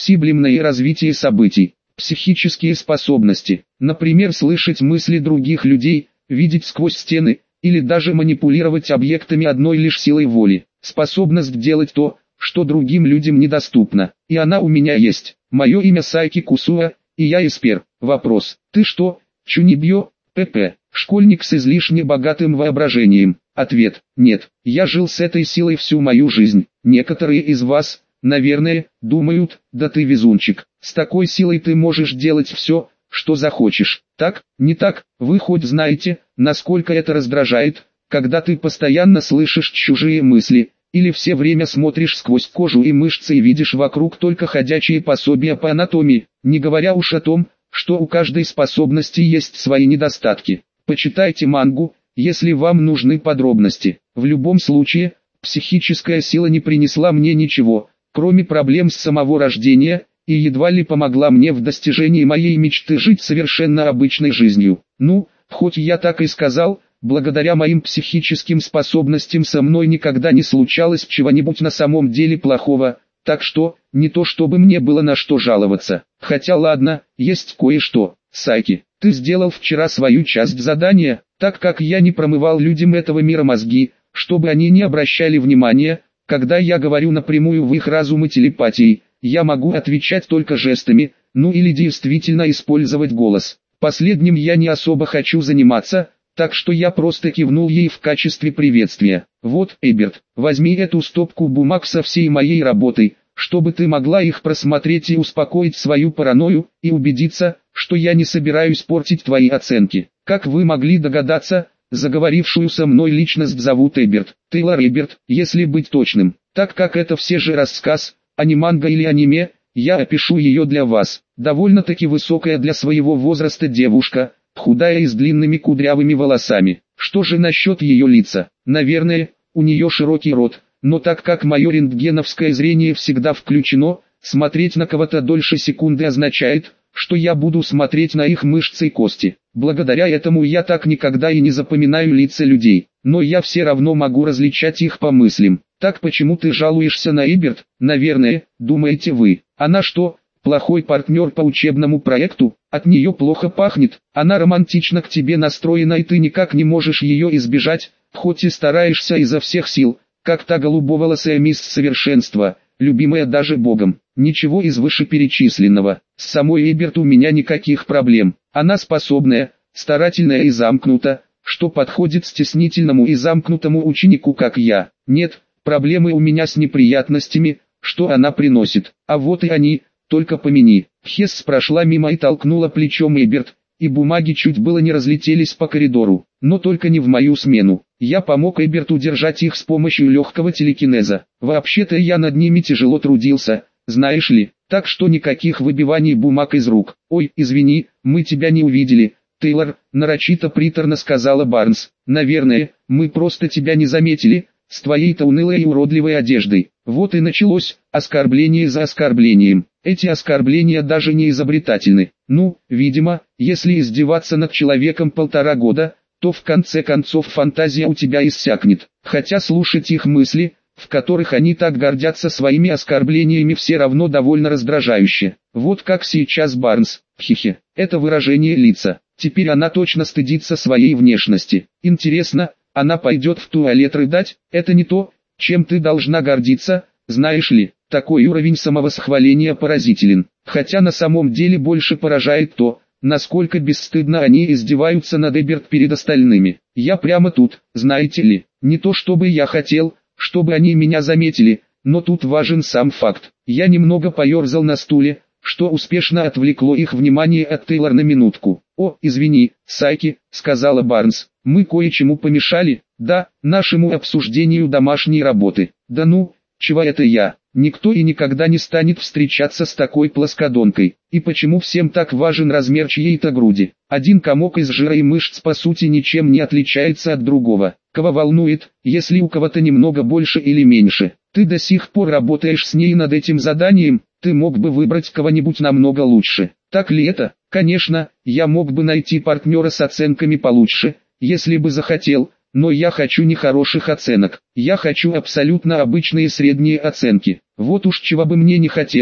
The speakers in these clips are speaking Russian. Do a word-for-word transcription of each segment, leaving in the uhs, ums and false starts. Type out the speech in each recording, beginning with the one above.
псиблемное развитие событий, психические способности, например, слышать мысли других людей, видеть сквозь стены, или даже манипулировать объектами одной лишь силой воли, способность делать то, что другим людям недоступно, и она у меня есть. Мое имя Сайки Кусуа, и я эспер. Вопрос: ты что, Чунибьё, ПП, школьник с излишне богатым воображением? Ответ: нет, я жил с этой силой всю мою жизнь. Некоторые из вас, наверное, думают: да ты везунчик, с такой силой ты можешь делать все, что захочешь. Так, не так? Вы хоть знаете, насколько это раздражает, когда ты постоянно слышишь чужие мысли, или все время смотришь сквозь кожу и мышцы и видишь вокруг только ходячие пособия по анатомии, не говоря уж о том, что у каждой способности есть свои недостатки. Почитайте мангу, если вам нужны подробности. В любом случае, психическая сила не принесла мне ничего, кроме проблем с самого рождения, и едва ли помогла мне в достижении моей мечты жить совершенно обычной жизнью. Ну, хоть я так и сказал, благодаря моим психическим способностям со мной никогда не случалось чего-нибудь на самом деле плохого, так что, не то чтобы мне было на что жаловаться. Хотя ладно, есть кое-что. Сайки, ты сделал вчера свою часть задания, так как я не промывал людям этого мира мозги, чтобы они не обращали внимания, когда я говорю напрямую в их разум и телепатией. Я могу отвечать только жестами, ну или действительно использовать голос. Последним я не особо хочу заниматься, так что я просто кивнул ей в качестве приветствия. Вот, Эберт, возьми эту стопку бумаг со всей моей работой, чтобы ты могла их просмотреть и успокоить свою паранойю, и убедиться, что я не собираюсь портить твои оценки. Как вы могли догадаться, заговорившую со мной личность зовут Эберт, Тейлор Эберт, если быть точным, так как это все же рассказ, а не манга или аниме, я опишу ее для вас. Довольно-таки высокая для своего возраста девушка, худая и с длинными кудрявыми волосами. Что же насчет ее лица? Наверное, у нее широкий рот, но так как мое рентгеновское зрение всегда включено, смотреть на кого-то дольше секунды означает, что я буду смотреть на их мышцы и кости. Благодаря этому я так никогда и не запоминаю лица людей, но я все равно могу различать их по мыслям. Так почему ты жалуешься на Эберт? Наверное, думаете вы. Она что, плохой партнер по учебному проекту? От нее плохо пахнет, она романтично к тебе настроена и ты никак не можешь ее избежать, хоть и стараешься изо всех сил, как та голубоволосая мисс Совершенства, любимая даже Богом. Ничего из вышеперечисленного. С самой Эберт у меня никаких проблем. Она способная, старательная и замкнута, что подходит стеснительному и замкнутому ученику как я. Нет, проблемы у меня с неприятностями, что она приносит. А вот и они, только помяни. Хесс прошла мимо и толкнула плечом Эберт, и бумаги чуть было не разлетелись по коридору. Но только не в мою смену. Я помог Эберт удержать их с помощью легкого телекинеза. Вообще-то я над ними тяжело трудился, знаешь ли, так что никаких выбиваний бумаг из рук. Ой, извини, мы тебя не увидели, Тейлор, нарочито приторно сказала Барнс. Наверное, мы просто тебя не заметили, с твоей-то унылой и уродливой одеждой. Вот и началось, оскорбление за оскорблением. Эти оскорбления даже не изобретательны. Ну, видимо, если издеваться над человеком полтора года, то в конце концов фантазия у тебя иссякнет. Хотя слушать их мысли, в которых они так гордятся своими оскорблениями, все равно довольно раздражающе. Вот как сейчас Барнс, хихи, это выражение лица. Теперь она точно стыдится своей внешности. Интересно, она пойдет в туалет рыдать? Это не то, чем ты должна гордиться, знаешь ли. Такой уровень самовосхваления поразителен. Хотя на самом деле больше поражает то, насколько бесстыдно они издеваются над Эберт перед остальными. Я прямо тут, знаете ли, не то чтобы я хотел, чтобы они меня заметили, но тут важен сам факт. Я немного поерзал на стуле, что успешно отвлекло их внимание от Тейлор на минутку. «О, извини, Сайки», — сказала Барнс, — «мы кое-чему помешали, да, нашему обсуждению домашней работы». «Да ну, чего это я? Никто и никогда не станет встречаться с такой плоскодонкой. И почему всем так важен размер чьей-то груди? Один комок из жира и мышц по сути ничем не отличается от другого. Кого волнует, если у кого-то немного больше или меньше? Ты до сих пор работаешь с ней над этим заданием, ты мог бы выбрать кого-нибудь намного лучше. Так ли это? Конечно, я мог бы найти партнера с оценками получше, если бы захотел. Но я хочу не хороших оценок, я хочу абсолютно обычные средние оценки. Вот уж чего бы мне не хотелось,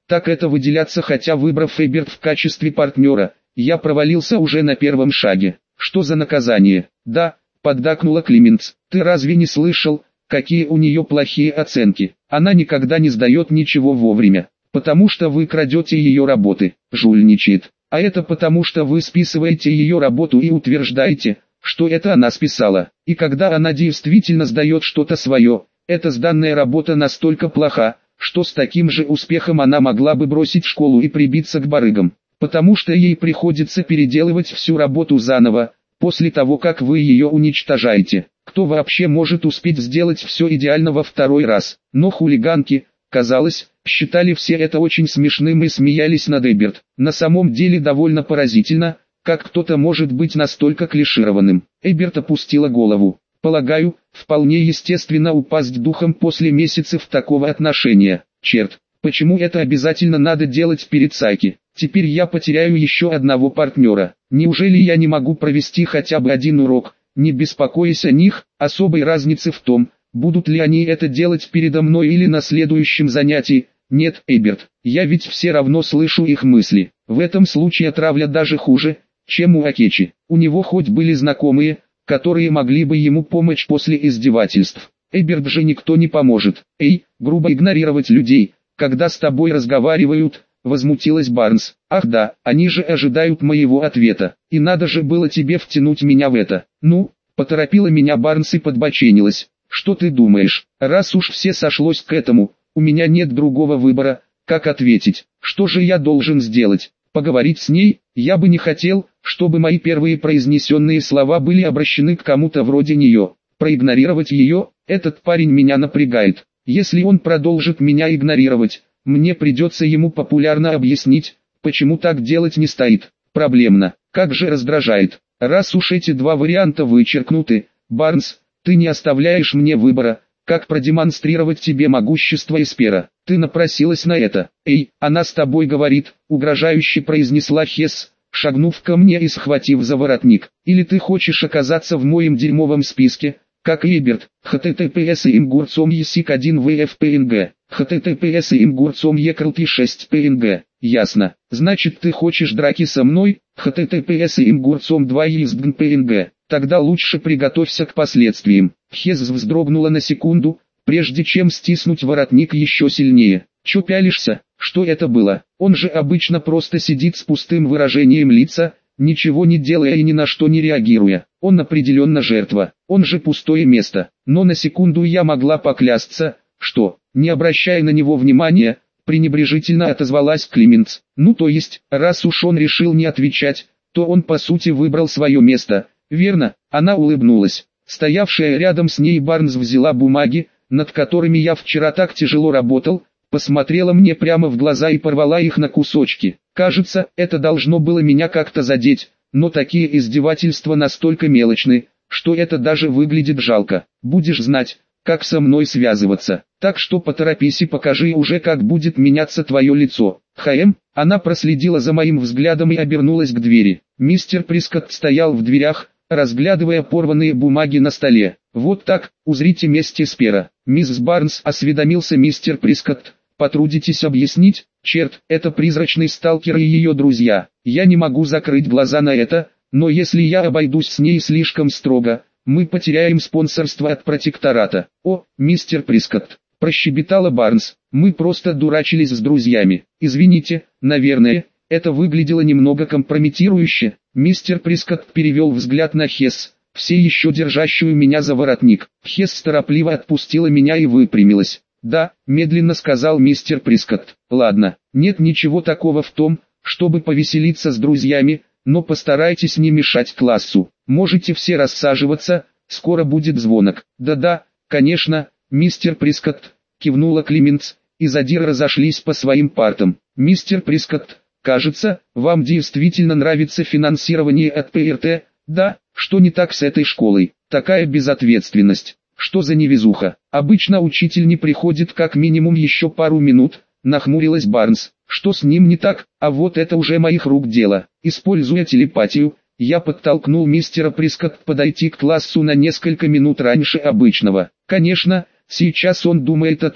так это выделяться, хотя выбрав Эберт в качестве партнера, я провалился уже на первом шаге. Что за наказание? Да, поддакнула Клеменс. Ты разве не слышал, какие у нее плохие оценки? Она никогда не сдает ничего вовремя, потому что вы крадете ее работы, жульничает. А это потому что вы списываете ее работу и утверждаете, что это она списала. И когда она действительно сдает что-то свое, эта сданная работа настолько плоха, что с таким же успехом она могла бы бросить школу и прибиться к барыгам, потому что ей приходится переделывать всю работу заново, после того как вы ее уничтожаете. Кто вообще может успеть сделать все идеально во второй раз? Но хулиганки, казалось, считали все это очень смешным и смеялись над Эберт. На самом деле довольно поразительно, как кто-то может быть настолько клишированным. Эберт опустила голову. Полагаю, вполне естественно упасть духом после месяцев такого отношения. Черт, почему это обязательно надо делать перед Сайки? Теперь я потеряю еще одного партнера. Неужели я не могу провести хотя бы один урок, не беспокоясь о них? Особой разницы в том, будут ли они это делать передо мной или на следующем занятии. Нет, Эберт, я ведь все равно слышу их мысли. В этом случае травля даже хуже, чем у Акечи. У него хоть были знакомые, которые могли бы ему помочь после издевательств. Эберт же никто не поможет. Эй, грубо игнорировать людей, когда с тобой разговаривают, возмутилась Барнс. Ах да, они же ожидают моего ответа. И надо же было тебе втянуть меня в это. Ну, поторопила меня Барнс и подбоченилась. Что ты думаешь, раз уж все сошлось к этому, у меня нет другого выбора, как ответить. Что же я должен сделать? Поговорить с ней? Я бы не хотел, чтобы мои первые произнесенные слова были обращены к кому-то вроде нее. Проигнорировать ее? Этот парень меня напрягает. Если он продолжит меня игнорировать, мне придется ему популярно объяснить, почему так делать не стоит. Проблемно. Как же раздражает. Раз уж эти два варианта вычеркнуты, Барнс, ты не оставляешь мне выбора, как продемонстрировать тебе могущество Эспера. Ты напросилась на это. Эй, она с тобой говорит, угрожающе произнесла Хесс, шагнув ко мне и схватив за воротник. Или ты хочешь оказаться в моем дерьмовом списке, как Эберт, https им гурцом есик один вфпнг, https им гурцом екралти шесть пнг. Ясно. Значит, ты хочешь драки со мной, https им гурцом два ездгнпнг. Тогда лучше приготовься к последствиям. Хесс вздрогнула на секунду, прежде чем стиснуть воротник еще сильнее. Чё пялишься? Что это было? Он же обычно просто сидит с пустым выражением лица, ничего не делая и ни на что не реагируя. Он определенно жертва, он же пустое место. Но на секунду я могла поклясться, что, не обращая на него внимания, пренебрежительно отозвалась Клеменс. Ну то есть, раз уж он решил не отвечать, то он по сути выбрал свое место. Верно, она улыбнулась. Стоявшая рядом с ней Барнс взяла бумаги, над которыми я вчера так тяжело работал, посмотрела мне прямо в глаза и порвала их на кусочки. Кажется, это должно было меня как-то задеть, но такие издевательства настолько мелочны, что это даже выглядит жалко. Будешь знать, как со мной связываться, так что поторопись и покажи уже, как будет меняться твое лицо. Хэм, она проследила за моим взглядом и обернулась к двери. Мистер Прискотт стоял в дверях, разглядывая порванные бумаги на столе. Вот так, узрите месть Эспера. Мисс Барнс, осведомился мистер Прискотт. Потрудитесь объяснить? Черт, это призрачный сталкер и ее друзья. Я не могу закрыть глаза на это, но если я обойдусь с ней слишком строго, мы потеряем спонсорство от протектората. О, мистер Прискотт, прощебетала Барнс, мы просто дурачились с друзьями. Извините, наверное, это выглядело немного компрометирующе. Мистер Прискотт перевел взгляд на Хесс, все еще держащую меня за воротник. Хесс торопливо отпустила меня и выпрямилась. «Да», — медленно сказал мистер Прискотт. «Ладно, нет ничего такого в том, чтобы повеселиться с друзьями, но постарайтесь не мешать классу. Можете все рассаживаться, скоро будет звонок». «Да-да, конечно, мистер Прискотт», — кивнула Клеменс, и Задир разошлись по своим партам. «Мистер Прискотт, кажется, вам действительно нравится финансирование от ПРТ, да? Что не так с этой школой? Такая безответственность. Что за невезуха? Обычно учитель не приходит как минимум еще пару минут», — нахмурилась Барнс. «Что с ним не так? А вот это уже моих рук дело». Используя телепатию, я подтолкнул мистера Прискотт подойти к классу на несколько минут раньше обычного. Конечно, сейчас он думает о том,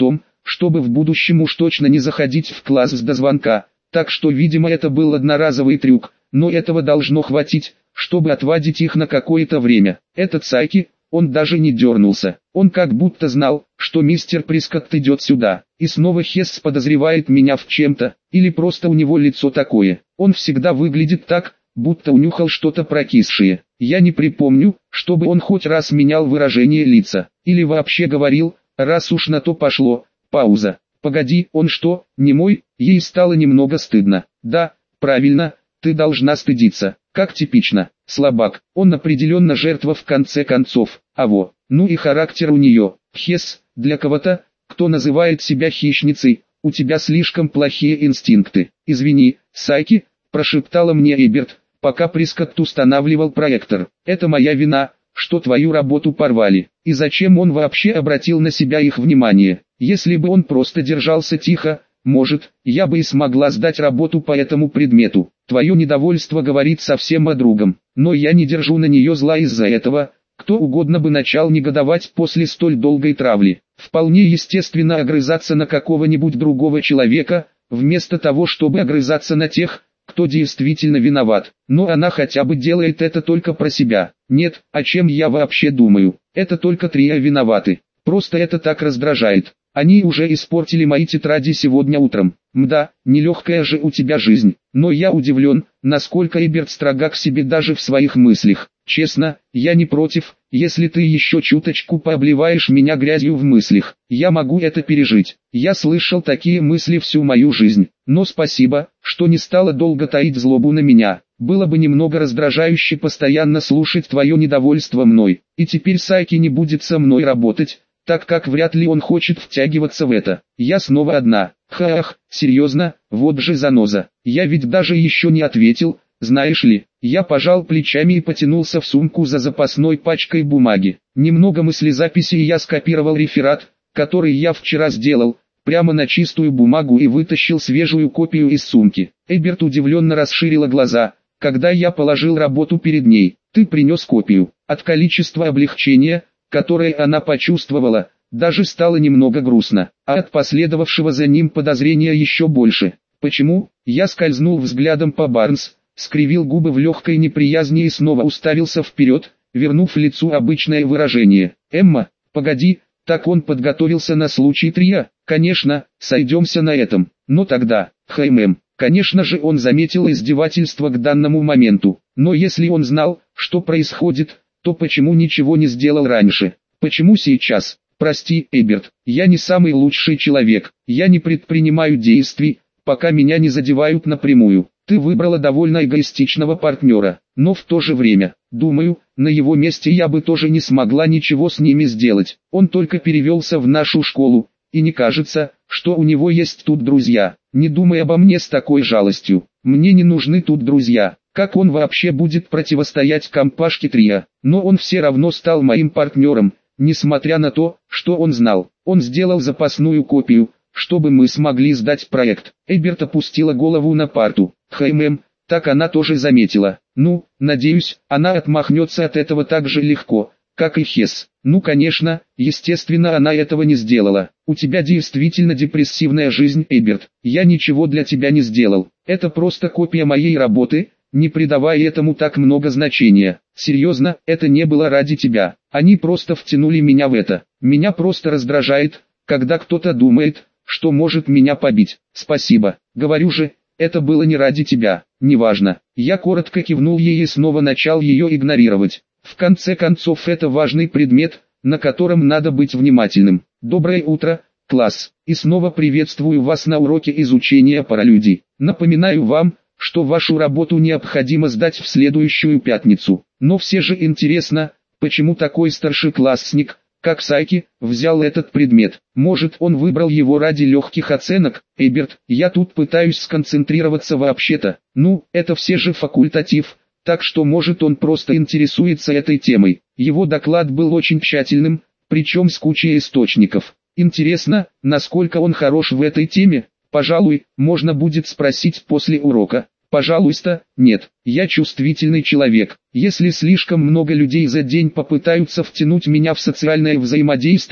чтобы в будущем уж точно не заходить в класс до звонка. Так что, видимо, это был одноразовый трюк, но этого должно хватить, чтобы отвадить их на какое-то время. Этот Сайки, он даже не дернулся. Он как будто знал, что мистер Прискотт идет сюда. И снова Хесс подозревает меня в чем-то, или просто у него лицо такое. Он всегда выглядит так, будто унюхал что-то прокисшее. Я не припомню, чтобы он хоть раз менял выражение лица, или вообще говорил, раз уж на то пошло. Пауза. Погоди, он что, не мой? Ей стало немного стыдно. Да, правильно, ты должна стыдиться. Как типично, слабак. Он определенно жертва в конце концов. А во, ну и характер у нее. Хесс, для кого-то, кто называет себя хищницей, у тебя слишком плохие инстинкты. Извини, Сайки, прошептала мне Эберт, пока Прискотт устанавливал проектор. Это моя вина, что твою работу порвали. И зачем он вообще обратил на себя их внимание? Если бы он просто держался тихо, может, я бы и смогла сдать работу по этому предмету. Твое недовольство говорит совсем о другом. Но я не держу на нее зла из-за этого. Кто угодно бы начал негодовать после столь долгой травли. Вполне естественно огрызаться на какого-нибудь другого человека, вместо того, чтобы огрызаться на тех, кто действительно виноват. Но она хотя бы делает это только про себя. Нет, о чем я вообще думаю? Это только трио виноваты. Просто это так раздражает. Они уже испортили мои тетради сегодня утром. Мда, нелегкая же у тебя жизнь. Но я удивлен, насколько Эберт строга к себе даже в своих мыслях. Честно, я не против, если ты еще чуточку пообливаешь меня грязью в мыслях. Я могу это пережить. Я слышал такие мысли всю мою жизнь. Но спасибо, что не стала долго таить злобу на меня. Было бы немного раздражающе постоянно слушать твое недовольство мной. И теперь Сайки не будет со мной работать, так как вряд ли он хочет втягиваться в это. Я снова одна. Хаах, серьезно, вот же заноза. Я ведь даже еще не ответил, знаешь ли. Я пожал плечами и потянулся в сумку за запасной пачкой бумаги. Немного мыслезаписи, и я скопировал реферат, который я вчера сделал, прямо на чистую бумагу и вытащил свежую копию из сумки. Эберт удивленно расширила глаза, когда я положил работу перед ней. Ты принес копию. От количества облегчения, которое она почувствовала, даже стало немного грустно, а от последовавшего за ним подозрения еще больше. Почему? Я скользнул взглядом по Барнс, скривил губы в легкой неприязни и снова уставился вперед, вернув лицу обычное выражение. Эмма, погоди, так он подготовился на случай трио? Конечно, сойдемся на этом. Но тогда, хэм, конечно же он заметил издевательство к данному моменту. Но если он знал, что происходит, то почему ничего не сделал раньше? Почему сейчас? Прости, Эберт, я не самый лучший человек. Я не предпринимаю действий, пока меня не задевают напрямую. Ты выбрала довольно эгоистичного партнера, но в то же время, думаю, на его месте я бы тоже не смогла ничего с ними сделать. Он только перевелся в нашу школу, и не кажется, что у него есть тут друзья. Не думай обо мне с такой жалостью. Мне не нужны тут друзья. Как он вообще будет противостоять компашке трио? Но он все равно стал моим партнером, несмотря на то, что он знал. Он сделал запасную копию, чтобы мы смогли сдать проект. Эберт опустила голову на парту. Хэм, так она тоже заметила. Ну, надеюсь, она отмахнется от этого так же легко, как и Хесс. Ну конечно, естественно она этого не сделала. У тебя действительно депрессивная жизнь, Эберт. Я ничего для тебя не сделал. Это просто копия моей работы, не придавая этому так много значения. Серьезно, это не было ради тебя. Они просто втянули меня в это. Меня просто раздражает, когда кто-то думает, что может меня побить. Спасибо. Говорю же, это было не ради тебя. Неважно. Я коротко кивнул ей и снова начал ее игнорировать. В конце концов это важный предмет, на котором надо быть внимательным. Доброе утро, класс. И снова приветствую вас на уроке изучения паралюдий. Напоминаю вам, что вашу работу необходимо сдать в следующую пятницу. Но все же интересно, почему такой старшеклассник, как Сайки, взял этот предмет. Может, он выбрал его ради легких оценок? Эберт, я тут пытаюсь сконцентрироваться вообще-то. Ну, это все же факультатив, так что может он просто интересуется этой темой. Его доклад был очень тщательным, причем с кучей источников. Интересно, насколько он хорош в этой теме? Пожалуй, можно будет спросить после урока. Пожалуйста, нет, я чувствительный человек. Если слишком много людей за день попытаются втянуть меня в социальное взаимодействие,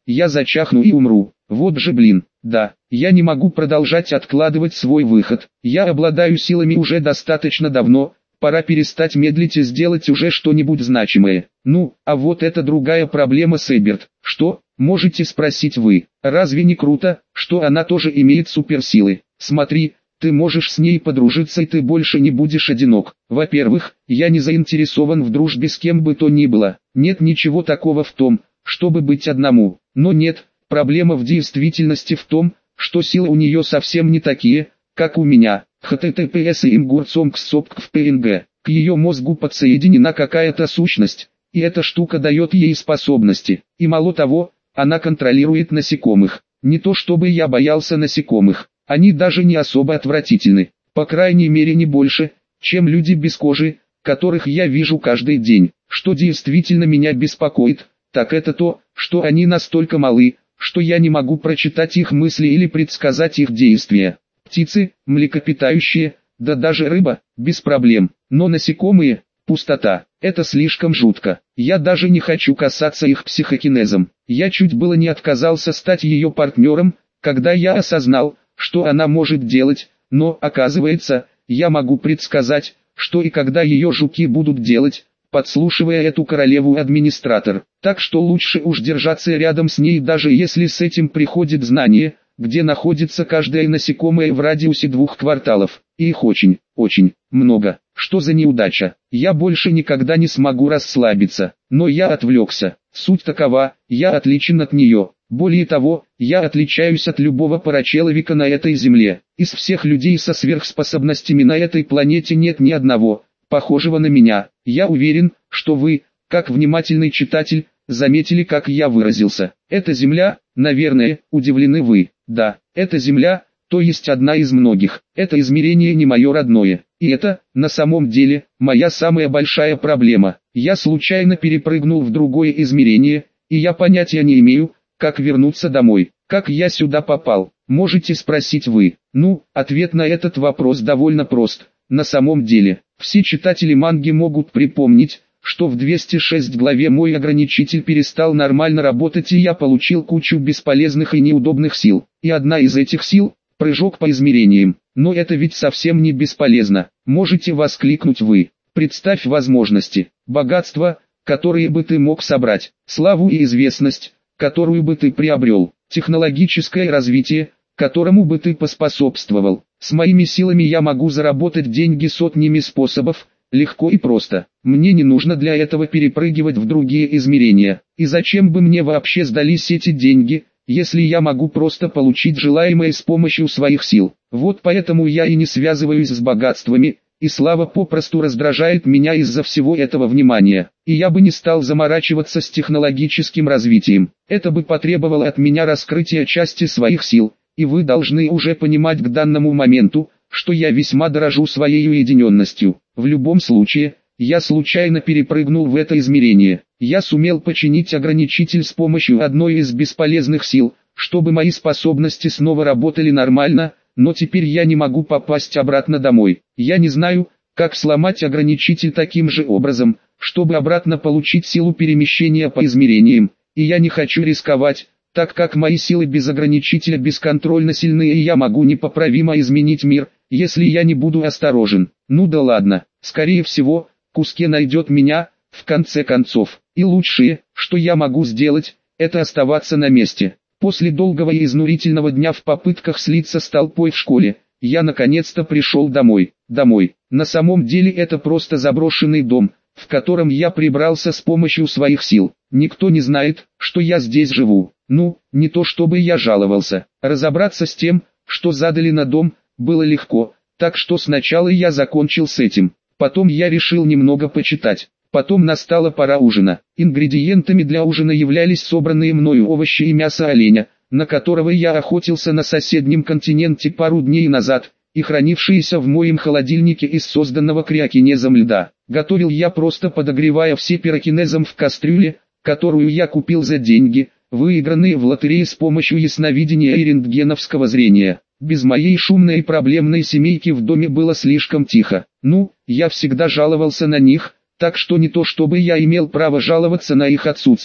я зачахну и умру. Вот же блин, да, я не могу продолжать откладывать свой выход. Я обладаю силами уже достаточно давно, пора перестать медлить и сделать уже что-нибудь значимое. Ну, а вот это другая проблема, Сэберт. Что, можете спросить вы, разве не круто, что она тоже имеет суперсилы? Смотри, ты можешь с ней подружиться и ты больше не будешь одинок. Во-первых, я не заинтересован в дружбе с кем бы то ни было. Нет ничего такого в том, чтобы быть одному. Но нет, проблема в действительности в том, что силы у нее совсем не такие, как у меня. https имгурцомкссопквпнг. К ее мозгу подсоединена какая-то сущность, и эта штука дает ей способности. И мало того, она контролирует насекомых. Не то чтобы я боялся насекомых. Они даже не особо отвратительны, по крайней мере не больше, чем люди без кожи, которых я вижу каждый день. Что действительно меня беспокоит, так это то, что они настолько малы, что я не могу прочитать их мысли или предсказать их действия. Птицы, млекопитающие, да даже рыба, без проблем, но насекомые, пустота, это слишком жутко. Я даже не хочу касаться их психокинезом. Я чуть было не отказался стать ее партнером, когда я осознал, что она может делать, но, оказывается, я могу предсказать, что и когда ее жуки будут делать, подслушивая эту королеву-администратор. Так что лучше уж держаться рядом с ней, даже если с этим приходит знание, где находится каждое насекомое в радиусе двух кварталов. И их очень, очень много. Что за неудача? Я больше никогда не смогу расслабиться. Но я отвлекся. Суть такова, я отличен от нее. Более того, я отличаюсь от любого парачеловека на этой земле. Из всех людей со сверхспособностями на этой планете нет ни одного, похожего на меня. Я уверен, что вы, как внимательный читатель, заметили, как я выразился. Эта земля, наверное, удивлены вы. Да, эта земля, то есть одна из многих. Это измерение не мое родное. И это, на самом деле, моя самая большая проблема. Я случайно перепрыгнул в другое измерение, и я понятия не имею, как вернуться домой. Как я сюда попал? Можете спросить вы. Ну, ответ на этот вопрос довольно прост. На самом деле, все читатели манги могут припомнить, что в двести шестой главе мой ограничитель перестал нормально работать и я получил кучу бесполезных и неудобных сил. И одна из этих сил – прыжок по измерениям. Но это ведь совсем не бесполезно. Можете воскликнуть вы. Представь возможности, богатство, которые бы ты мог собрать, славу и известность, которую бы ты приобрел, технологическое развитие, которому бы ты поспособствовал. С моими силами я могу заработать деньги сотнями способов, легко и просто. Мне не нужно для этого перепрыгивать в другие измерения. И зачем бы мне вообще сдались эти деньги, если я могу просто получить желаемое с помощью своих сил? Вот поэтому я и не связываюсь с богатствами, и слава попросту раздражает меня из-за всего этого внимания. И я бы не стал заморачиваться с технологическим развитием. Это бы потребовало от меня раскрытия части своих сил, и вы должны уже понимать к данному моменту, что я весьма дорожу своей уединенностью. В любом случае, я случайно перепрыгнул в это измерение. Я сумел починить ограничитель с помощью одной из бесполезных сил, чтобы мои способности снова работали нормально, но теперь я не могу попасть обратно домой. Я не знаю, как сломать ограничитель таким же образом, чтобы обратно получить силу перемещения по измерениям, и я не хочу рисковать, так как мои силы без ограничителя бесконтрольно сильны и я могу непоправимо изменить мир, если я не буду осторожен. Ну да ладно, скорее всего, Куске найдет меня, в конце концов. И лучшее, что я могу сделать, это оставаться на месте. После долгого и изнурительного дня в попытках слиться с толпой в школе, я наконец-то пришел домой. Домой. На самом деле это просто заброшенный дом, в котором я прибрался с помощью своих сил. Никто не знает, что я здесь живу. Ну, не то чтобы я жаловался. Разобраться с тем, что задали на дом, было легко, так что сначала я закончил с этим. Потом я решил немного почитать. Потом настала пора ужина. Ингредиентами для ужина являлись собранные мною овощи и мясо оленя, на которого я охотился на соседнем континенте пару дней назад, и хранившиеся в моем холодильнике из созданного криокинезом льда. Готовил я просто подогревая все пирокинезом в кастрюле, которую я купил за деньги, выигранные в лотерее с помощью ясновидения и рентгеновского зрения. Без моей шумной и проблемной семейки в доме было слишком тихо. Ну, я всегда жаловался на них, так что не то чтобы я имел право жаловаться на их отсутствие.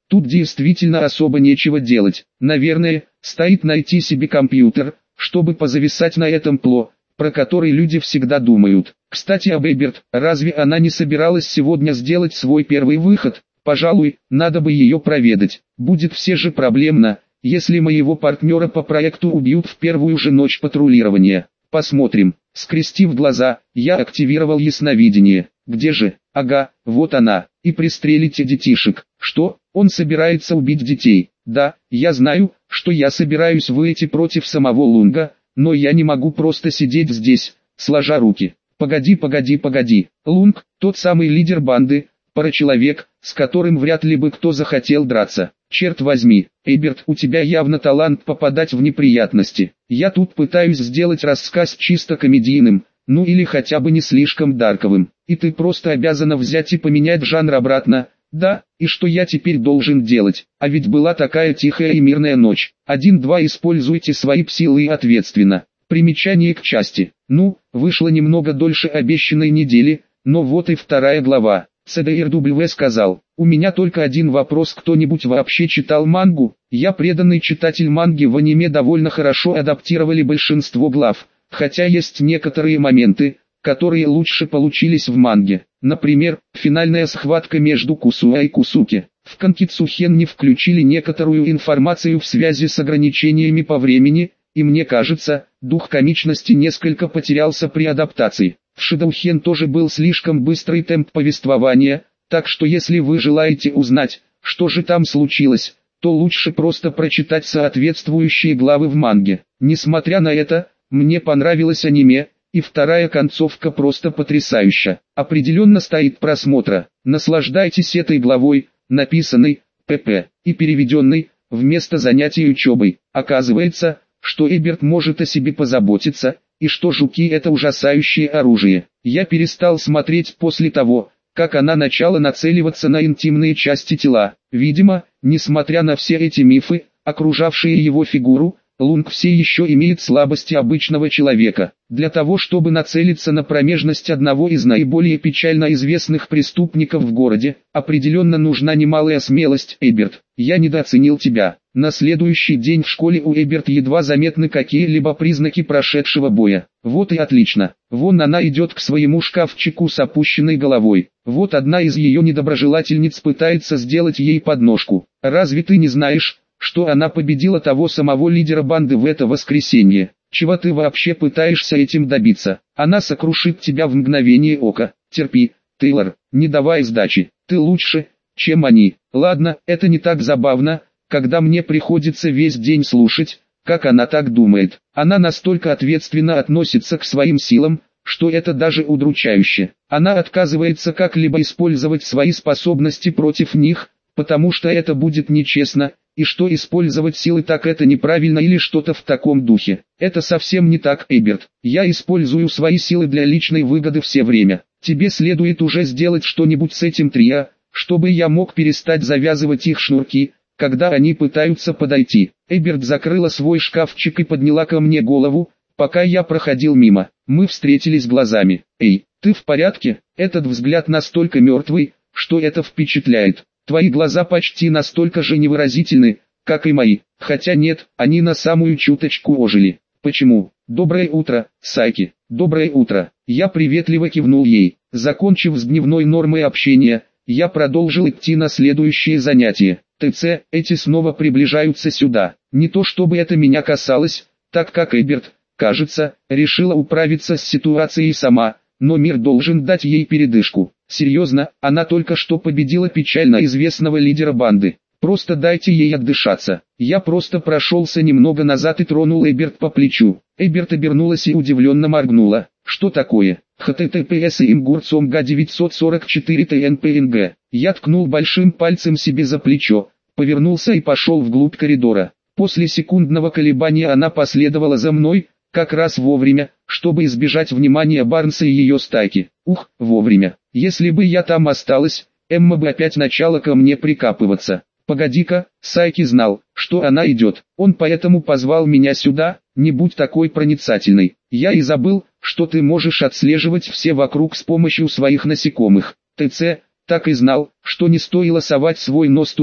Тут действительно особо нечего делать. Наверное, стоит найти себе компьютер, чтобы позависать на этом пло, про который люди всегда думают. Кстати об Эберт, разве она не собиралась сегодня сделать свой первый выход? Пожалуй, надо бы ее проведать. Будет все же проблемно, если моего партнера по проекту убьют в первую же ночь патрулирования. Посмотрим. Скрестив глаза, я активировал ясновидение. Где же? Ага, вот она. И пристрелите детишек. Что? Он собирается убить детей? Да, я знаю, что я собираюсь выйти против самого Лунга, но я не могу просто сидеть здесь, сложа руки. Погоди, погоди, погоди. Лунг, тот самый лидер банды, парачеловек, с которым вряд ли бы кто захотел драться. Черт возьми, Эберт, у тебя явно талант попадать в неприятности. Я тут пытаюсь сделать рассказ чисто комедийным, ну или хотя бы не слишком дарковым. И ты просто обязана взять и поменять жанр обратно. Да, и что я теперь должен делать? А ведь была такая тихая и мирная ночь. Один-два используйте свои силы ответственно. Примечание к части. Ну, вышло немного дольше обещанной недели, но вот и вторая глава. си ди эр дабл ю сказал: «У меня только один вопрос, кто-нибудь вообще читал мангу?» Я преданный читатель манги, в аниме довольно хорошо адаптировали большинство глав, хотя есть некоторые моменты, которые лучше получились в манге. Например, финальная схватка между Кусуа и Кусуки. В Канкицухен не включили некоторую информацию в связи с ограничениями по времени, и мне кажется, дух комичности несколько потерялся при адаптации. В Шидоухен тоже был слишком быстрый темп повествования, так что если вы желаете узнать, что же там случилось, то лучше просто прочитать соответствующие главы в манге. Несмотря на это, мне понравилось аниме, и вторая концовка просто потрясающая. Определенно стоит просмотра. Наслаждайтесь этой главой, написанной, ПП, и переведенной, вместо занятий учебой. Оказывается, что Эберт может о себе позаботиться, и что жуки — это ужасающее оружие. Я перестал смотреть после того, как она начала нацеливаться на интимные части тела. Видимо, несмотря на все эти мифы, окружавшие его фигуру, Лунг все еще имеет слабости обычного человека. Для того, чтобы нацелиться на промежность одного из наиболее печально известных преступников в городе, определенно нужна немалая смелость. Эберт, я недооценил тебя. На следующий день в школе у Эберт едва заметны какие-либо признаки прошедшего боя. Вот и отлично. Вон она идет к своему шкафчику с опущенной головой. Вот одна из ее недоброжелательниц пытается сделать ей подножку. Разве ты не знаешь, что она победила того самого лидера банды в это воскресенье? Чего ты вообще пытаешься этим добиться? Она сокрушит тебя в мгновение ока. Терпи, Тейлор, не давай сдачи. Ты лучше, чем они. Ладно, это не так забавно, когда мне приходится весь день слушать, как она так думает. Она настолько ответственно относится к своим силам, что это даже удручающе. Она отказывается как-либо использовать свои способности против них, потому что это будет нечестно, и что использовать силы так это неправильно или что-то в таком духе. Это совсем не так, Эберт. Я использую свои силы для личной выгоды все время. Тебе следует уже сделать что-нибудь с этим трио, чтобы я мог перестать завязывать их шнурки, когда они пытаются подойти. Эберт закрыла свой шкафчик и подняла ко мне голову, пока я проходил мимо. Мы встретились глазами. Эй, ты в порядке? Этот взгляд настолько мертвый, что это впечатляет. Твои глаза почти настолько же невыразительны, как и мои. Хотя нет, они на самую чуточку ожили. Почему? Доброе утро, Сайки. Доброе утро. Я приветливо кивнул ей. Закончив с дневной нормой общения, я продолжил идти на следующее занятие. ТЦ, эти снова приближаются сюда. Не то чтобы это меня касалось, так как Эберт, кажется, решила управиться с ситуацией сама, но мир должен дать ей передышку. Серьезно, она только что победила печально известного лидера банды. Просто дайте ей отдышаться. Я просто прошелся немного назад и тронул Эберт по плечу. Эберт обернулась и удивленно моргнула. Что такое? эйч ти ти пи эс имгурцомга девятьсот сорок четыре тэ эн пэ эн гэ. Я ткнул большим пальцем себе за плечо, повернулся и пошел вглубь коридора. После секундного колебания она последовала за мной, как раз вовремя, чтобы избежать внимания Барнса и ее стайки. Ух, вовремя. Если бы я там осталась, Эмма бы опять начала ко мне прикапываться. Погоди-ка, Сайки знал, что она идет. Он поэтому позвал меня сюда. Не будь такой проницательной. Я и забыл, что ты можешь отслеживать все вокруг с помощью своих насекомых. ТЦ, так и знал, что не стоило совать свой нос туда,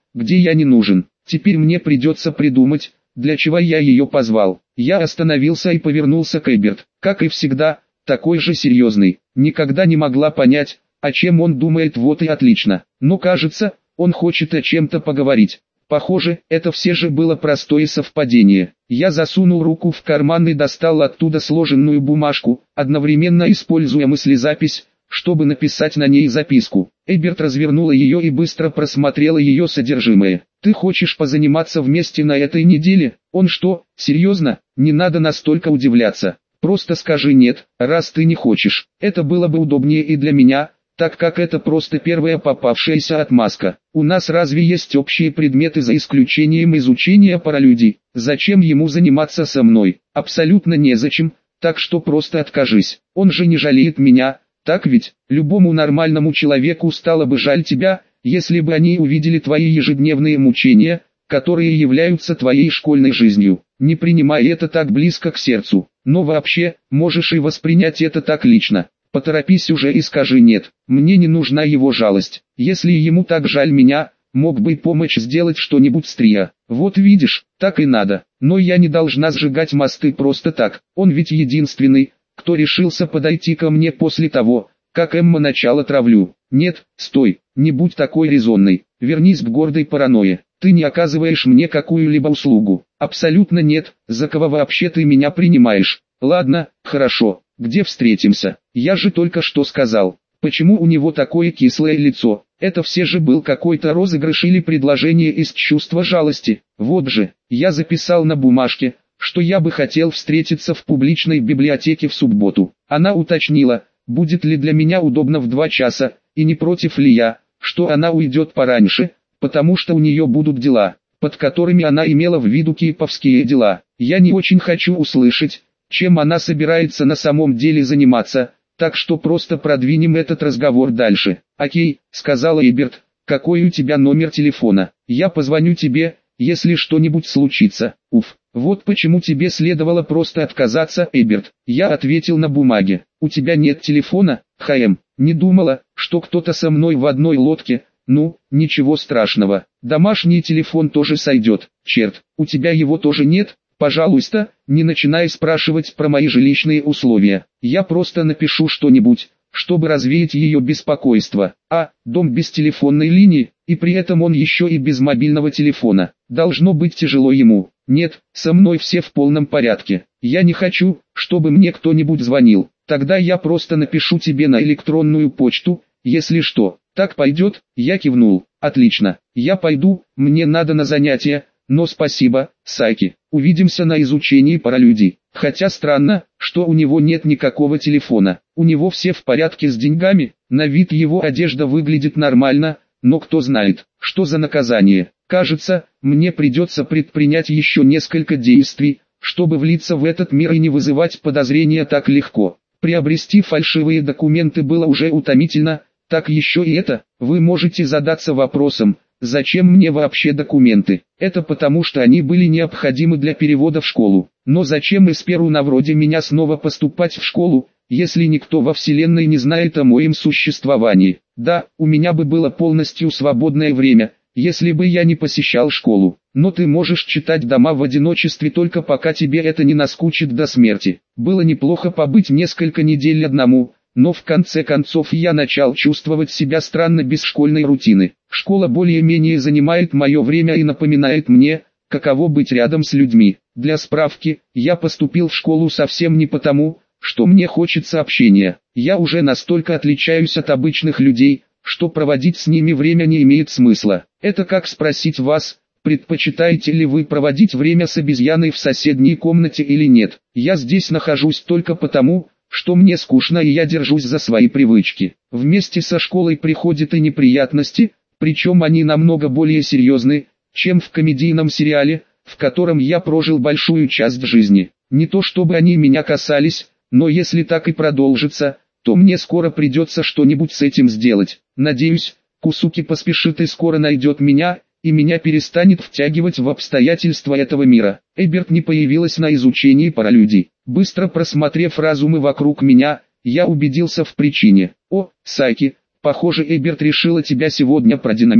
где я не нужен. Теперь мне придется придумать, для чего я ее позвал. Я остановился и повернулся к Эберт. Как и всегда, такой же серьезный. Никогда не могла понять, о чем он думает, вот и отлично. Но кажется, он хочет о чем-то поговорить. Похоже, это все же было простое совпадение. Я засунул руку в карман и достал оттуда сложенную бумажку, одновременно используя мыслезапись, чтобы написать на ней записку. Эберт развернула ее и быстро просмотрела ее содержимое. «Ты хочешь позаниматься вместе на этой неделе?» «Он что, серьезно?» «Не надо настолько удивляться. Просто скажи нет, раз ты не хочешь. Это было бы удобнее и для меня, так как это просто первая попавшаяся отмазка. У нас разве есть общие предметы за исключением изучения паралюдий? Зачем ему заниматься со мной? Абсолютно незачем, так что просто откажись. Он же не жалеет меня, так ведь? Любому нормальному человеку стало бы жаль тебя, если бы они увидели твои ежедневные мучения, которые являются твоей школьной жизнью. Не принимай это так близко к сердцу, но вообще, можешь и воспринять это так лично. Поторопись уже и скажи нет, мне не нужна его жалость. Если ему так жаль меня, мог бы помочь сделать что-нибудь с Триа. Вот видишь, так и надо. Но я не должна сжигать мосты просто так. Он ведь единственный, кто решился подойти ко мне после того, как Эмма начала травлю. Нет, стой, не будь такой резонной. Вернись к гордой паранойе. Ты не оказываешь мне какую-либо услугу. Абсолютно нет, за кого вообще ты меня принимаешь. Ладно, хорошо. Где встретимся? Я же только что сказал. Почему у него такое кислое лицо? Это все же был какой-то розыгрыш или предложение из чувства жалости. Вот же, я записал на бумажке, что я бы хотел встретиться в публичной библиотеке в субботу. Она уточнила, будет ли для меня удобно в два часа, и не против ли я, что она уйдет пораньше, потому что у нее будут дела, под которыми она имела в виду киповские дела. Я не очень хочу услышать, чем она собирается на самом деле заниматься, так что просто продвинем этот разговор дальше. «Окей», — сказала Эберт, — «какой у тебя номер телефона? Я позвоню тебе, если что-нибудь случится». «Уф, вот почему тебе следовало просто отказаться, Эберт». Я ответил на бумаге. «У тебя нет телефона, Хэм?» «Не думала, что кто-то со мной в одной лодке». «Ну, ничего страшного. Домашний телефон тоже сойдет. Черт, у тебя его тоже нет?» «Пожалуйста, не начинай спрашивать про мои жилищные условия. Я просто напишу что-нибудь, чтобы развеять ее беспокойство. А, дом без телефонной линии, и при этом он еще и без мобильного телефона. Должно быть тяжело ему. Нет, со мной все в полном порядке. Я не хочу, чтобы мне кто-нибудь звонил. Тогда я просто напишу тебе на электронную почту, если что. Так пойдет?» Я кивнул. «Отлично. Я пойду, мне надо на занятия. Но спасибо, Сайки. Увидимся на изучении паралюдий». Хотя странно, что у него нет никакого телефона. У него все в порядке с деньгами, на вид его одежда выглядит нормально, но кто знает, что за наказание. Кажется, мне придется предпринять еще несколько действий, чтобы влиться в этот мир и не вызывать подозрения так легко. Приобрести фальшивые документы было уже утомительно, так еще и это. Вы можете задаться вопросом, зачем мне вообще документы? Это потому, что они были необходимы для перевода в школу. Но зачем эсперу на вроде меня снова поступать в школу, если никто во вселенной не знает о моем существовании? Да, у меня бы было полностью свободное время, если бы я не посещал школу. Но ты можешь читать дома в одиночестве только пока тебе это не наскучит до смерти. Было неплохо побыть несколько недель одному. Но в конце концов я начал чувствовать себя странно без школьной рутины. Школа более-менее занимает мое время и напоминает мне, каково быть рядом с людьми. Для справки, я поступил в школу совсем не потому, что мне хочется общения. Я уже настолько отличаюсь от обычных людей, что проводить с ними время не имеет смысла. Это как спросить вас, предпочитаете ли вы проводить время с обезьяной в соседней комнате или нет. Я здесь нахожусь только потому, что мне скучно и я держусь за свои привычки. Вместе со школой приходят и неприятности, причем они намного более серьезны, чем в комедийном сериале, в котором я прожил большую часть жизни. Не то чтобы они меня касались, но если так и продолжится, то мне скоро придется что-нибудь с этим сделать. Надеюсь, Кусуки поспешит и скоро найдет меня, и меня перестанет втягивать в обстоятельства этого мира. Эберт не появилась на изучении паралюдий. Быстро просмотрев разумы вокруг меня, я убедился в причине. «О, Сайки, похоже, Эберт решила тебя сегодня продинамить.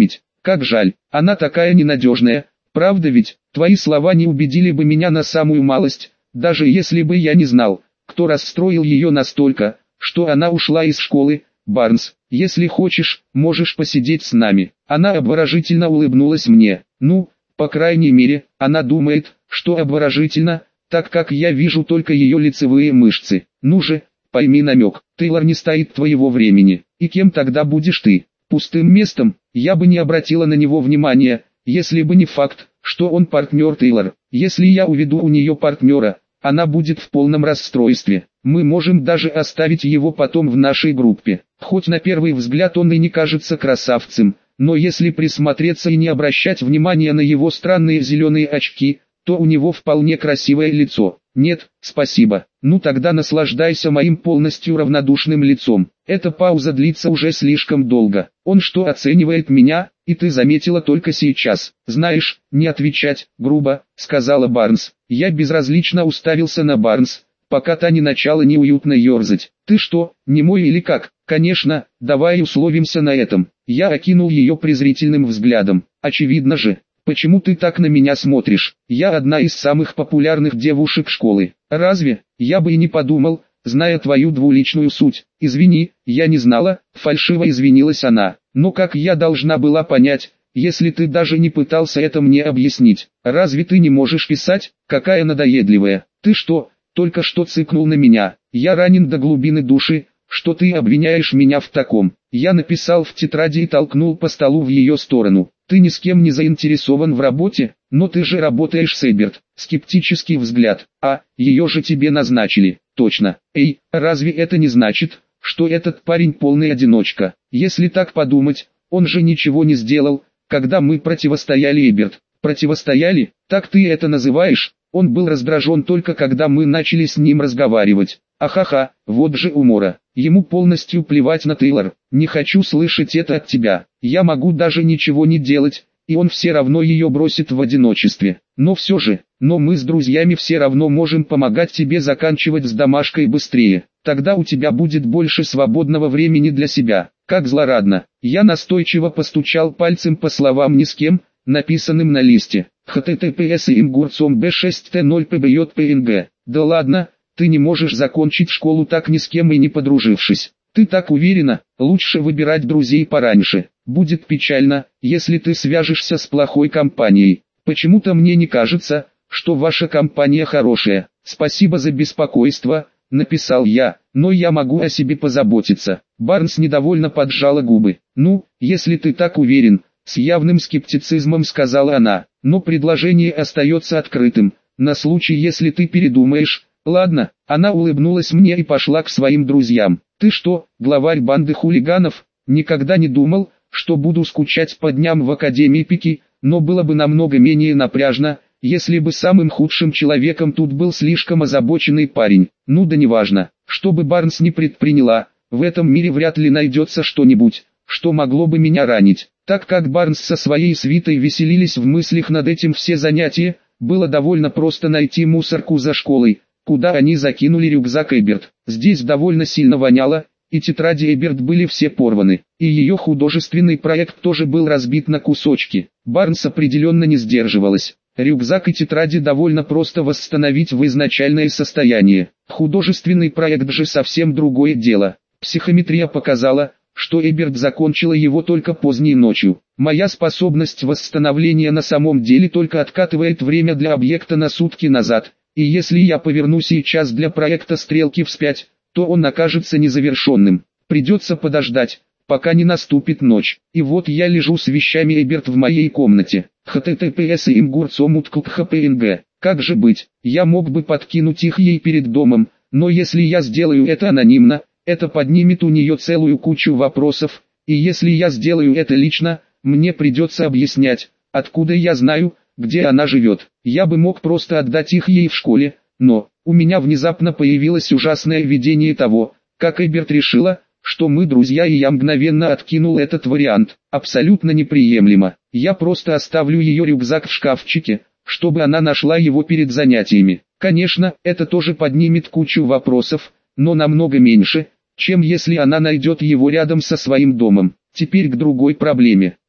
Как жаль, она такая ненадежная, правда ведь? Твои слова не убедили бы меня на самую малость, даже если бы я не знал, кто расстроил ее настолько, что она ушла из школы. Барнс, если хочешь, можешь посидеть с нами. Она обворожительно улыбнулась мне. Ну, по крайней мере, она думает, что обворожительно, так как я вижу только ее лицевые мышцы. Ну же, пойми намек, Тейлор не стоит твоего времени. И кем тогда будешь ты? Пустым местом? Я бы не обратила на него внимания, если бы не факт, что он партнер Тейлор. Если я уведу у нее партнера, она будет в полном расстройстве. Мы можем даже оставить его потом в нашей группе. Хоть на первый взгляд он и не кажется красавцем, но если присмотреться и не обращать внимания на его странные зеленые очки, то у него вполне красивое лицо. Нет, спасибо. Ну тогда наслаждайся моим полностью равнодушным лицом. Эта пауза длится уже слишком долго. Он что, оценивает меня, и ты заметила только сейчас? Знаешь, не отвечать, грубо, сказала Барнс. Я безразлично уставился на Барнс, пока та не начала неуютно ерзать. Ты что, немой или как? Конечно, давай условимся на этом. Я окинул ее презрительным взглядом. Очевидно же. Почему ты так на меня смотришь? Я одна из самых популярных девушек школы. Разве? Я бы и не подумал, зная твою двуличную суть. Извини, я не знала, фальшиво извинилась она. Но как я должна была понять, если ты даже не пытался это мне объяснить? Разве ты не можешь писать? Какая надоедливая. Ты что, только что цыкнул на меня? Я ранен до глубины души, что ты обвиняешь меня в таком. Я написал в тетради и толкнул по столу в ее сторону. Ты ни с кем не заинтересован в работе, но ты же работаешь с Эберт. Скептический взгляд. А, ее же тебе назначили. Точно. Эй, разве это не значит, что этот парень полный одиночка? Если так подумать, он же ничего не сделал, когда мы противостояли Эберт. Противостояли? Так ты это называешь? Он был раздражен только когда мы начали с ним разговаривать. Ахаха, вот же умора. Ему полностью плевать на Тейлор. Не хочу слышать это от тебя. Я могу даже ничего не делать, и он все равно ее бросит в одиночестве. Но все же, но мы с друзьями все равно можем помогать тебе заканчивать с домашкой быстрее. Тогда у тебя будет больше свободного времени для себя. Как злорадно. Я настойчиво постучал пальцем по словам «ни с кем», написанным на листе. https имгурцом b шесть т ноль pbjpng. Да ладно, ты не можешь закончить школу так ни с кем и не подружившись. Ты так уверена, лучше выбирать друзей пораньше. Будет печально, если ты свяжешься с плохой компанией. Почему-то мне не кажется, что ваша компания хорошая. Спасибо за беспокойство, написал я, но я могу о себе позаботиться. Барнс недовольно поджала губы. Ну, если ты так уверен, с явным скептицизмом сказала она, но предложение остается открытым, на случай если ты передумаешь. Ладно, она улыбнулась мне и пошла к своим друзьям. Ты что, главарь банды хулиганов? Никогда не думал, что буду скучать по дням в Академии Пики, но было бы намного менее напряжно, если бы самым худшим человеком тут был слишком озабоченный парень. Ну да неважно, что бы Барнс ни предприняла, в этом мире вряд ли найдется что-нибудь, что могло бы меня ранить. Так как Барнс со своей свитой веселились в мыслях над этим все занятия, было довольно просто найти мусорку за школой, куда они закинули рюкзак Эберт. Здесь довольно сильно воняло, и тетради Эберт были все порваны, и ее художественный проект тоже был разбит на кусочки. Барнс определенно не сдерживалась. Рюкзак и тетради довольно просто восстановить в изначальное состояние. Художественный проект же совсем другое дело. Психометрия показала, что Эберт закончила его только поздней ночью. Моя способность восстановления на самом деле только откатывает время для объекта на сутки назад, и если я поверну сейчас для проекта стрелки вспять, то он окажется незавершенным. Придется подождать, пока не наступит ночь. И вот я лежу с вещами Эберт в моей комнате. https имгурцомуткпнг. Как же быть? Я мог бы подкинуть их ей перед домом, но если я сделаю это анонимно, это поднимет у нее целую кучу вопросов, и если я сделаю это лично, мне придется объяснять, откуда я знаю, где она живет. Я бы мог просто отдать их ей в школе, но у меня внезапно появилось ужасное видение того, как Эберт решила, что мы друзья, и я мгновенно откинул этот вариант. Абсолютно неприемлемо. Я просто оставлю ее рюкзак в шкафчике, чтобы она нашла его перед занятиями. Конечно, это тоже поднимет кучу вопросов, но намного меньше, чем если она найдет его рядом со своим домом. Теперь к другой проблеме.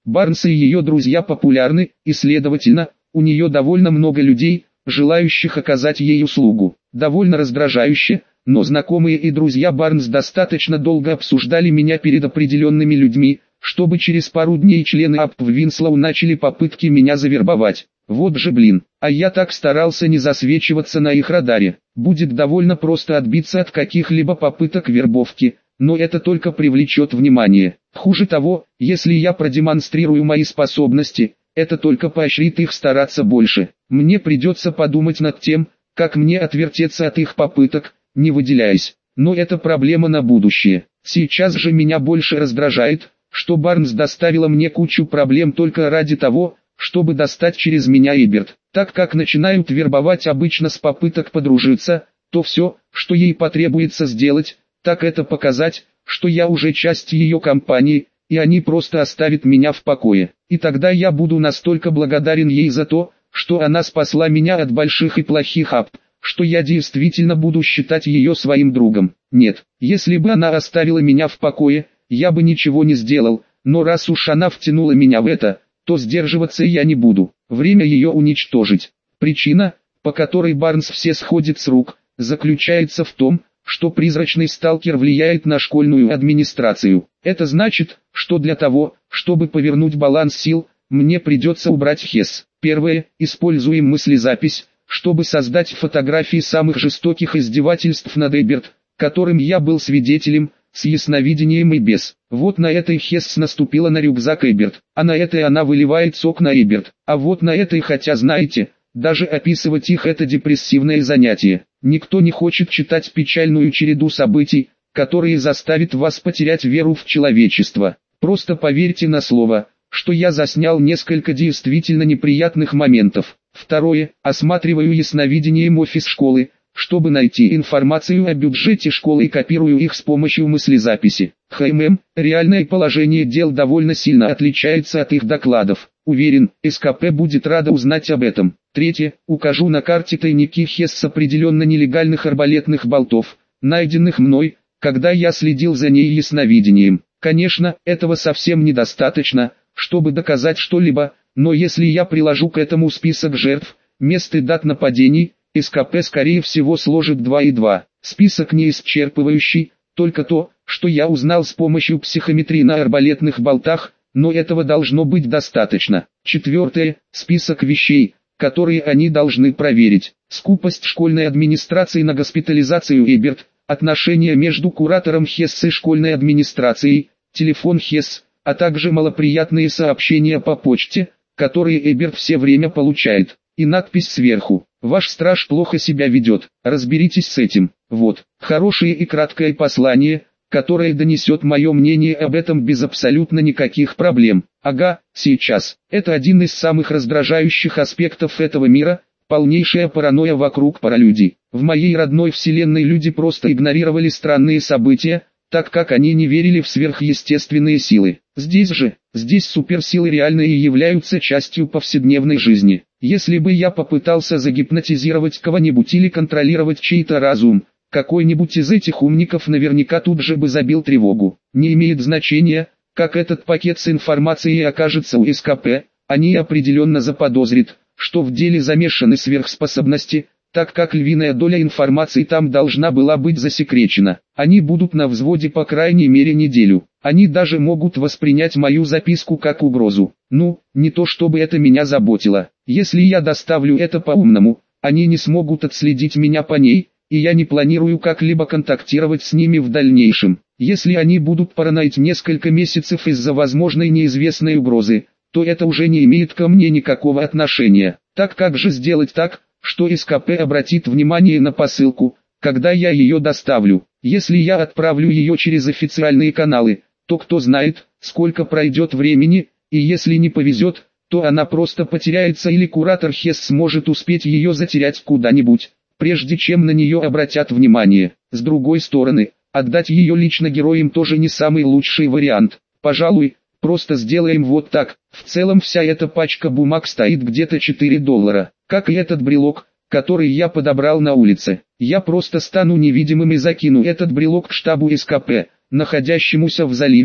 Барнс и ее друзья популярны, и следовательно, у нее довольно много людей, желающих оказать ей услугу. Довольно раздражающе, но знакомые и друзья Барнс достаточно долго обсуждали меня перед определенными людьми, чтобы через пару дней члены эй пи в Винслоу начали попытки меня завербовать. Вот же блин, а я так старался не засвечиваться на их радаре. Будет довольно просто отбиться от каких-либо попыток вербовки, но это только привлечет внимание. Хуже того, если я продемонстрирую мои способности, это только поощрит их стараться больше. Мне придется подумать над тем, как мне отвертеться от их попыток, не выделяясь. Но это проблема на будущее. Сейчас же меня больше раздражает, что Барнс доставила мне кучу проблем только ради того, чтобы достать через меня Эберт. Так как начинают вербовать обычно с попыток подружиться, то все, что ей потребуется сделать, так это показать, что я уже часть ее компании, и они просто оставят меня в покое. И тогда я буду настолько благодарен ей за то, что она спасла меня от больших и плохих эй пи, что я действительно буду считать ее своим другом. Нет, если бы она оставила меня в покое, я бы ничего не сделал, но раз уж она втянула меня в это, то сдерживаться я не буду. Время ее уничтожить. Причина, по которой Барнс все сходит с рук, заключается в том, что призрачный сталкер влияет на школьную администрацию. Это значит, что для того, чтобы повернуть баланс сил, мне придется убрать Хесс. Первое, используем мыслезапись, чтобы создать фотографии самых жестоких издевательств над Эберт, которым я был свидетелем, с ясновидением и без. Вот на этой Хесс наступила на рюкзак Эберт, а на этой она выливает сок на Эберт, а вот на этой, хотя знаете, даже описывать их это депрессивное занятие. Никто не хочет читать печальную череду событий, которые заставят вас потерять веру в человечество. Просто поверьте на слово, что я заснял несколько действительно неприятных моментов. Второе, осматриваю ясновидением офис школы, чтобы найти информацию о бюджете школы и копирую их с помощью мыслезаписи. ХММ, реальное положение дел довольно сильно отличается от их докладов. Уверен, СКП будет рада узнать об этом. Третье, укажу на карте тайники Хесс с определенно нелегальных арбалетных болтов, найденных мной, когда я следил за ней ясновидением. Конечно, этого совсем недостаточно, чтобы доказать что-либо, но если я приложу к этому список жертв, мест и дат нападений, СКП скорее всего сложит два и два. Список не исчерпывающий, только то, что я узнал с помощью психометрии на арбалетных болтах, но этого должно быть достаточно. Четвертое, список вещей, которые они должны проверить. Скупость школьной администрации на госпитализацию Эберт, отношения между куратором Хесс и школьной администрацией, телефон Хесс, а также малоприятные сообщения по почте, которые Эберт все время получает. И надпись сверху: «Ваш страж плохо себя ведет, разберитесь с этим». Вот, хорошее и краткое послание, которое донесет мое мнение об этом без абсолютно никаких проблем. Ага, сейчас. Это один из самых раздражающих аспектов этого мира, полнейшая паранойя вокруг паралюдей. В моей родной вселенной люди просто игнорировали странные события, так как они не верили в сверхъестественные силы. Здесь же, здесь суперсилы реальные являются частью повседневной жизни. Если бы я попытался загипнотизировать кого-нибудь или контролировать чей-то разум, какой-нибудь из этих умников наверняка тут же бы забил тревогу. Не имеет значения, как этот пакет с информацией окажется у СКП, они определенно заподозрят, что в деле замешаны сверхспособности, так как львиная доля информации там должна была быть засекречена. Они будут на взводе по крайней мере неделю. Они даже могут воспринять мою записку как угрозу. Ну, не то чтобы это меня заботило. Если я доставлю это по-умному, они не смогут отследить меня по ней, и я не планирую как-либо контактировать с ними в дальнейшем. Если они будут параноить несколько месяцев из-за возможной неизвестной угрозы, то это уже не имеет ко мне никакого отношения. Так как же сделать так, что СКП обратит внимание на посылку, когда я ее доставлю? Если я отправлю ее через официальные каналы, то кто знает, сколько пройдет времени, и если не повезет, то она просто потеряется или куратор Хесс сможет успеть ее затерять куда-нибудь, прежде чем на нее обратят внимание. С другой стороны, отдать ее лично героям тоже не самый лучший вариант. Пожалуй, просто сделаем вот так. В целом вся эта пачка бумаг стоит где-то четыре доллара, как и этот брелок, который я подобрал на улице. Я просто стану невидимым и закину этот брелок к штабу СКП, находящемуся в заливе,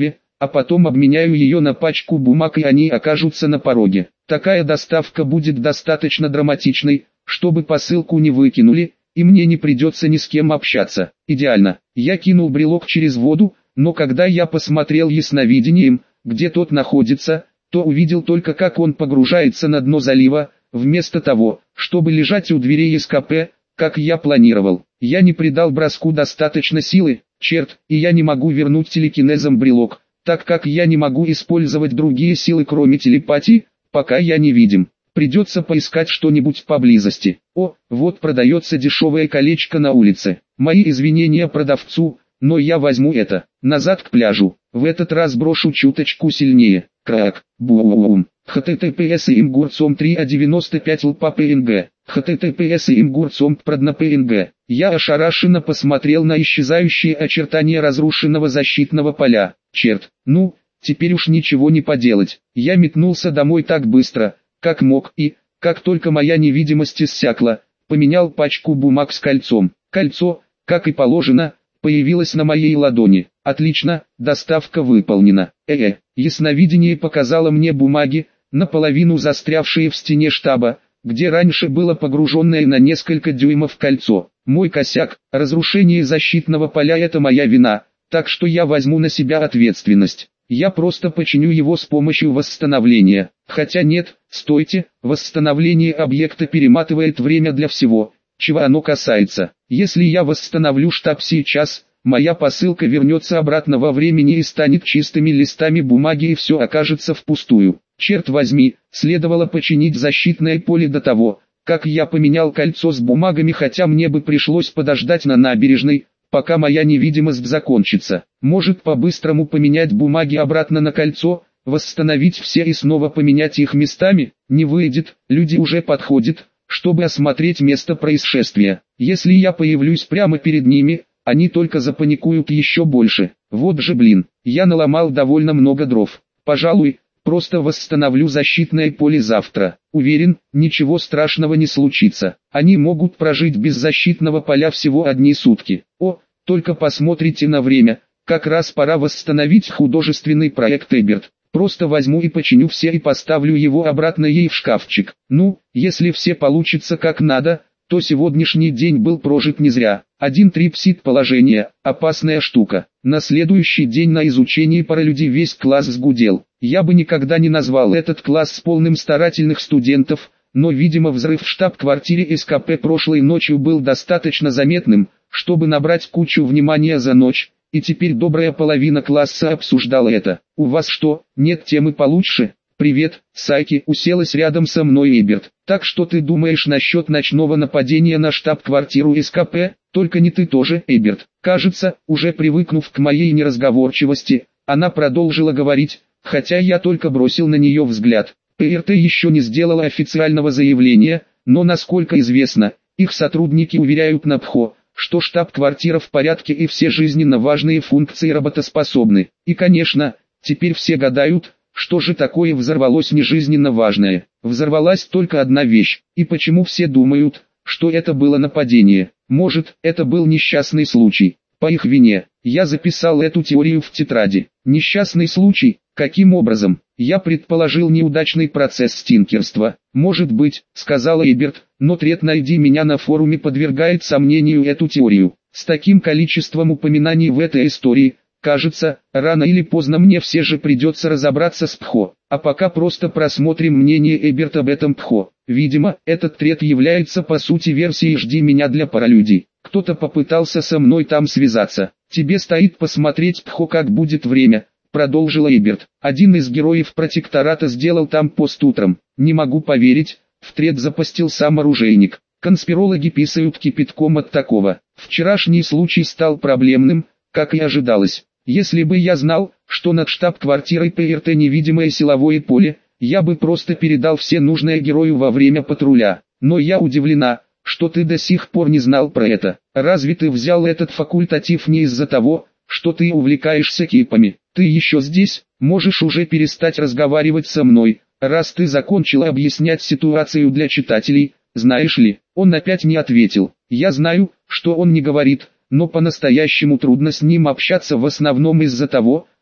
а потом обменяю ее на пачку бумаг и они окажутся на пороге. Такая доставка будет достаточно драматичной, чтобы посылку не выкинули, и мне не придется ни с кем общаться. Идеально. Я кинул брелок через воду, но когда я посмотрел ясновидением, где тот находится, то увидел только как он погружается на дно залива, вместо того, чтобы лежать у дверей СКП, как я планировал. Я не придал броску достаточно силы, черт, и я не могу вернуть телекинезом брелок, так как я не могу использовать другие силы кроме телепатии, пока я невидим. Придется поискать что-нибудь поблизости. О, вот продается дешевое колечко на улице. Мои извинения продавцу, но я возьму это. Назад к пляжу. В этот раз брошу чуточку сильнее. Крак. Бум. https имгурцом три а девяносто пять лпа png. https имгурцом продна png. Я ошарашенно посмотрел на исчезающие очертания разрушенного защитного поля. Черт, ну, теперь уж ничего не поделать. Я метнулся домой так быстро, как мог, и, как только моя невидимость иссякла, поменял пачку бумаг с кольцом. Кольцо, как и положено, появилось на моей ладони. Отлично, доставка выполнена. Э-э, ясновидение показало мне бумаги, наполовину застрявшие в стене штаба, где раньше было погруженное на несколько дюймов кольцо. Мой косяк, разрушение защитного поля — это моя вина, так что я возьму на себя ответственность. Я просто починю его с помощью восстановления. Хотя нет, стойте, восстановление объекта перематывает время для всего, чего оно касается. Если я восстановлю штаб сейчас, моя посылка вернется обратно во времени и станет чистыми листами бумаги и все окажется впустую. Черт возьми, следовало починить защитное поле до того, как я поменял кольцо с бумагами, хотя мне бы пришлось подождать на набережной, пока моя невидимость закончится. Может, по-быстрому поменять бумаги обратно на кольцо, восстановить все и снова поменять их местами? Не выйдет, люди уже подходят, чтобы осмотреть место происшествия. Если я появлюсь прямо перед ними, они только запаникуют еще больше. Вот же блин, я наломал довольно много дров. Пожалуй, просто восстановлю защитное поле завтра. Уверен, ничего страшного не случится. Они могут прожить без защитного поля всего одни сутки. О, только посмотрите на время, как раз пора восстановить художественный проект Эберт. Просто возьму и починю все и поставлю его обратно ей в шкафчик. Ну, если все получится как надо, то сегодняшний день был прожит не зря. Один трипсид положение, опасная штука. На следующий день на изучении паралюди весь класс сгудел. Я бы никогда не назвал этот класс полным старательных студентов, но видимо взрыв в штаб-квартире СКП прошлой ночью был достаточно заметным, чтобы набрать кучу внимания за ночь, и теперь добрая половина класса обсуждала это. У вас что, нет темы получше? Привет, Сайки, уселась рядом со мной Эберт. Так что ты думаешь насчет ночного нападения на штаб-квартиру СКП? Только не ты тоже, Эберт. Кажется, уже привыкнув к моей неразговорчивости, она продолжила говорить, хотя я только бросил на нее взгляд. ПРТ еще не сделала официального заявления, но насколько известно, их сотрудники уверяют Напхо, что штаб-квартира в порядке и все жизненно важные функции работоспособны. И конечно, теперь все гадают, что же такое взорвалось нежизненно важное. Взорвалась только одна вещь, и почему все думают, что это было нападение? Может, это был несчастный случай. По их вине, я записал эту теорию в тетради. Несчастный случай? Каким образом? Я предположил неудачный процесс стинкерства. Может быть, сказала Эберт, но Трет найди меня на форуме подвергает сомнению эту теорию. С таким количеством упоминаний в этой истории, кажется, рано или поздно мне все же придется разобраться с Пхо. А пока просто просмотрим мнение Эберт об этом Пхо. Видимо, этот Трет является по сути версией «Жди меня» для паралюдей. Кто-то попытался со мной там связаться. Тебе стоит посмотреть Пхо, как будет время, продолжила Эберт. Один из героев протектората сделал там пост утром. Не могу поверить, в Трет запостил сам оружейник. Конспирологи писают кипятком от такого. Вчерашний случай стал проблемным, как и ожидалось. Если бы я знал, что над штаб-квартирой ПРТ невидимое силовое поле, я бы просто передал все нужное герою во время патруля. Но я удивлена, что ты до сих пор не знал про это. Разве ты взял этот факультатив не из-за того, что ты увлекаешься кипами? Ты еще здесь, можешь уже перестать разговаривать со мной, раз ты закончила объяснять ситуацию для читателей, знаешь ли. Он опять не ответил. Я знаю, что он не говорит, но по-настоящему трудно с ним общаться в основном из-за того,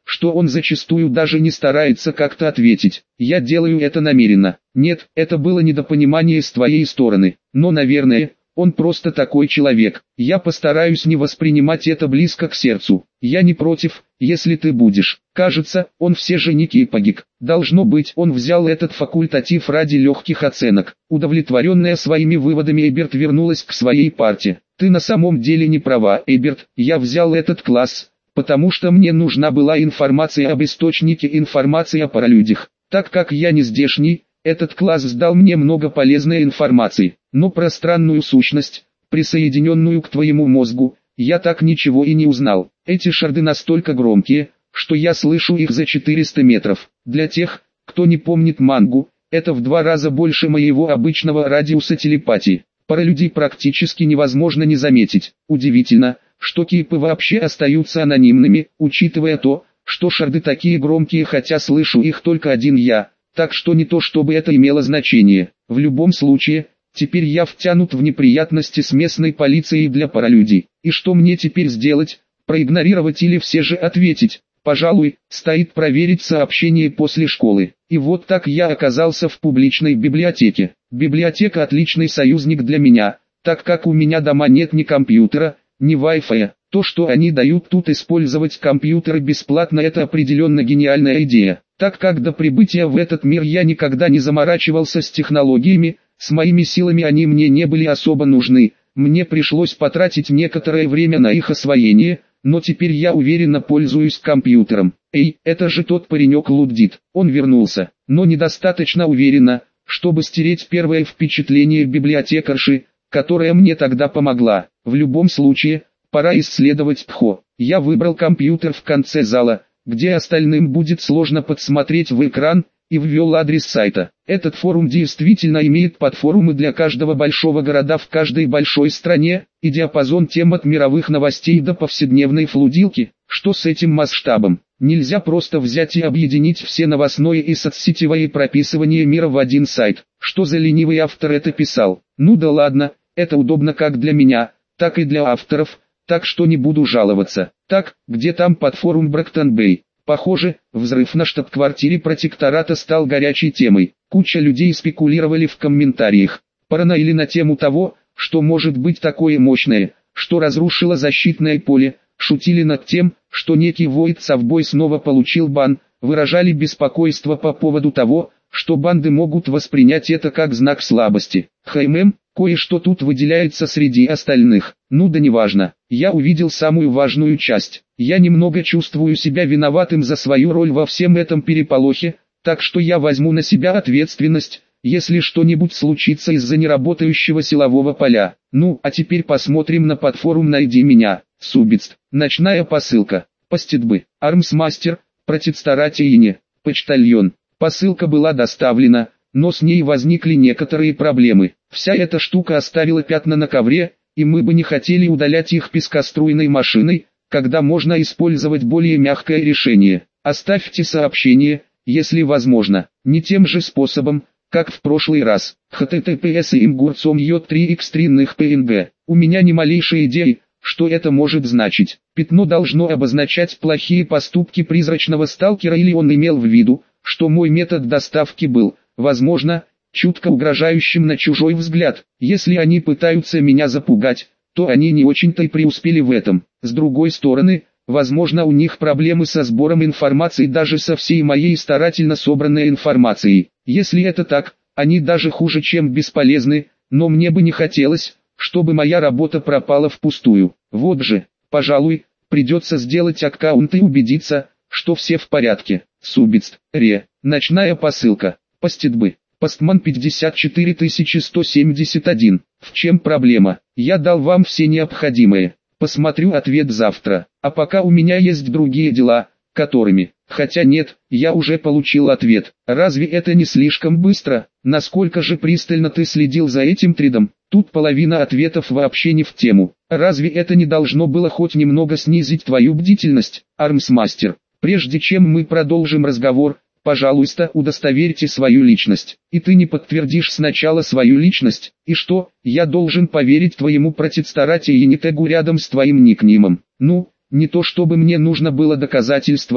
что он зачастую даже не старается как-то ответить. Я делаю это намеренно. Нет, это было недопонимание с твоей стороны. Но, наверное, он просто такой человек. Я постараюсь не воспринимать это близко к сердцу. Я не против, если ты будешь. Кажется, он все же не кипагик. Должно быть, он взял этот факультатив ради легких оценок. Удовлетворенная своими выводами, Эберт вернулась к своей парте. Ты на самом деле не права, Эберт. Я взял этот класс, потому что мне нужна была информация об источнике информации о паралюдях. Так как я не здешний, этот класс сдал мне много полезной информации, но про странную сущность, присоединенную к твоему мозгу, я так ничего и не узнал. Эти шарды настолько громкие, что я слышу их за четыреста метров. Для тех, кто не помнит мангу, это в два раза больше моего обычного радиуса телепатии. Паралюдей практически невозможно не заметить. Удивительно, что кипы вообще остаются анонимными, учитывая то, что шарды такие громкие, хотя слышу их только один я. Так что не то чтобы это имело значение. В любом случае, теперь я втянут в неприятности с местной полицией для паралюдей. И что мне теперь сделать? Проигнорировать или все же ответить? Пожалуй, стоит проверить сообщение после школы. И вот так я оказался в публичной библиотеке. Библиотека отличный союзник для меня, так как у меня дома нет ни компьютера, ни Wi-Fi. То, что они дают тут использовать компьютеры бесплатно, это определенно гениальная идея. Так как до прибытия в этот мир я никогда не заморачивался с технологиями, с моими силами они мне не были особо нужны, мне пришлось потратить некоторое время на их освоение, но теперь я уверенно пользуюсь компьютером. Эй, это же тот паренек Луддит. Он вернулся, но недостаточно уверенно, чтобы стереть первое впечатление библиотекарши, которая мне тогда помогла. В любом случае, пора исследовать Тхо. Я выбрал компьютер в конце зала, где остальным будет сложно подсмотреть в экран, и ввел адрес сайта. Этот форум действительно имеет подфорумы для каждого большого города в каждой большой стране, и диапазон тем от мировых новостей до повседневной флудилки. Что с этим масштабом? Нельзя просто взять и объединить все новостное и соцсетевое прописывание мира в один сайт. Что за ленивый автор это писал? Ну да ладно, это удобно как для меня, так и для авторов, так что не буду жаловаться. Так, где там подфорум Брактон-Бэй? Похоже, взрыв на штаб-квартире протектората стал горячей темой. Куча людей спекулировали в комментариях, параноили на тему того, что может быть такое мощное, что разрушило защитное поле, шутили над тем, что некий Void Совбой снова получил бан, выражали беспокойство по поводу того, что банды могут воспринять это как знак слабости. Хм, кое-что тут выделяется среди остальных. Ну да неважно, я увидел самую важную часть. Я немного чувствую себя виноватым за свою роль во всем этом переполохе, так что я возьму на себя ответственность, если что-нибудь случится из-за неработающего силового поля. Ну, а теперь посмотрим на подфорум «Найди меня», Субист. Ночная посылка. Постидбы. Армсмастер, протецторатиине, почтальон. Посылка была доставлена, но с ней возникли некоторые проблемы. Вся эта штука оставила пятна на ковре, и мы бы не хотели удалять их пескоструйной машиной, когда можно использовать более мягкое решение. Оставьте сообщение, если возможно, не тем же способом, как в прошлый раз. https имгурцом ё три икс три ных png. У меня ни малейшей идеи, что это может значить. Пятно должно обозначать плохие поступки призрачного сталкера, или он имел в виду, что мой метод доставки был, возможно, чутко угрожающим на чужой взгляд. Если они пытаются меня запугать, то они не очень-то и преуспели в этом. С другой стороны, возможно, у них проблемы со сбором информации даже со всей моей старательно собранной информацией. Если это так, они даже хуже, чем бесполезны, но мне бы не хотелось, чтобы моя работа пропала впустую. Вот же, пожалуй, придется сделать аккаунт и убедиться, что все в порядке. Субист, Ре, ночная посылка, Постидбы, Постман пятьдесят четыре тысячи сто семьдесят один. В чем проблема? Я дал вам все необходимое. Посмотрю ответ завтра. А пока у меня есть другие дела, которыми... Хотя нет, я уже получил ответ. Разве это не слишком быстро? Насколько же пристально ты следил за этим тридом? Тут половина ответов вообще не в тему. Разве это не должно было хоть немного снизить твою бдительность, Армсмастер? Прежде чем мы продолжим разговор, пожалуйста, удостоверьте свою личность. И ты не подтвердишь сначала свою личность, и что, я должен поверить твоему протецторате и не тегу рядом с твоим никнеймом? Ну, не то чтобы мне нужно было доказательство,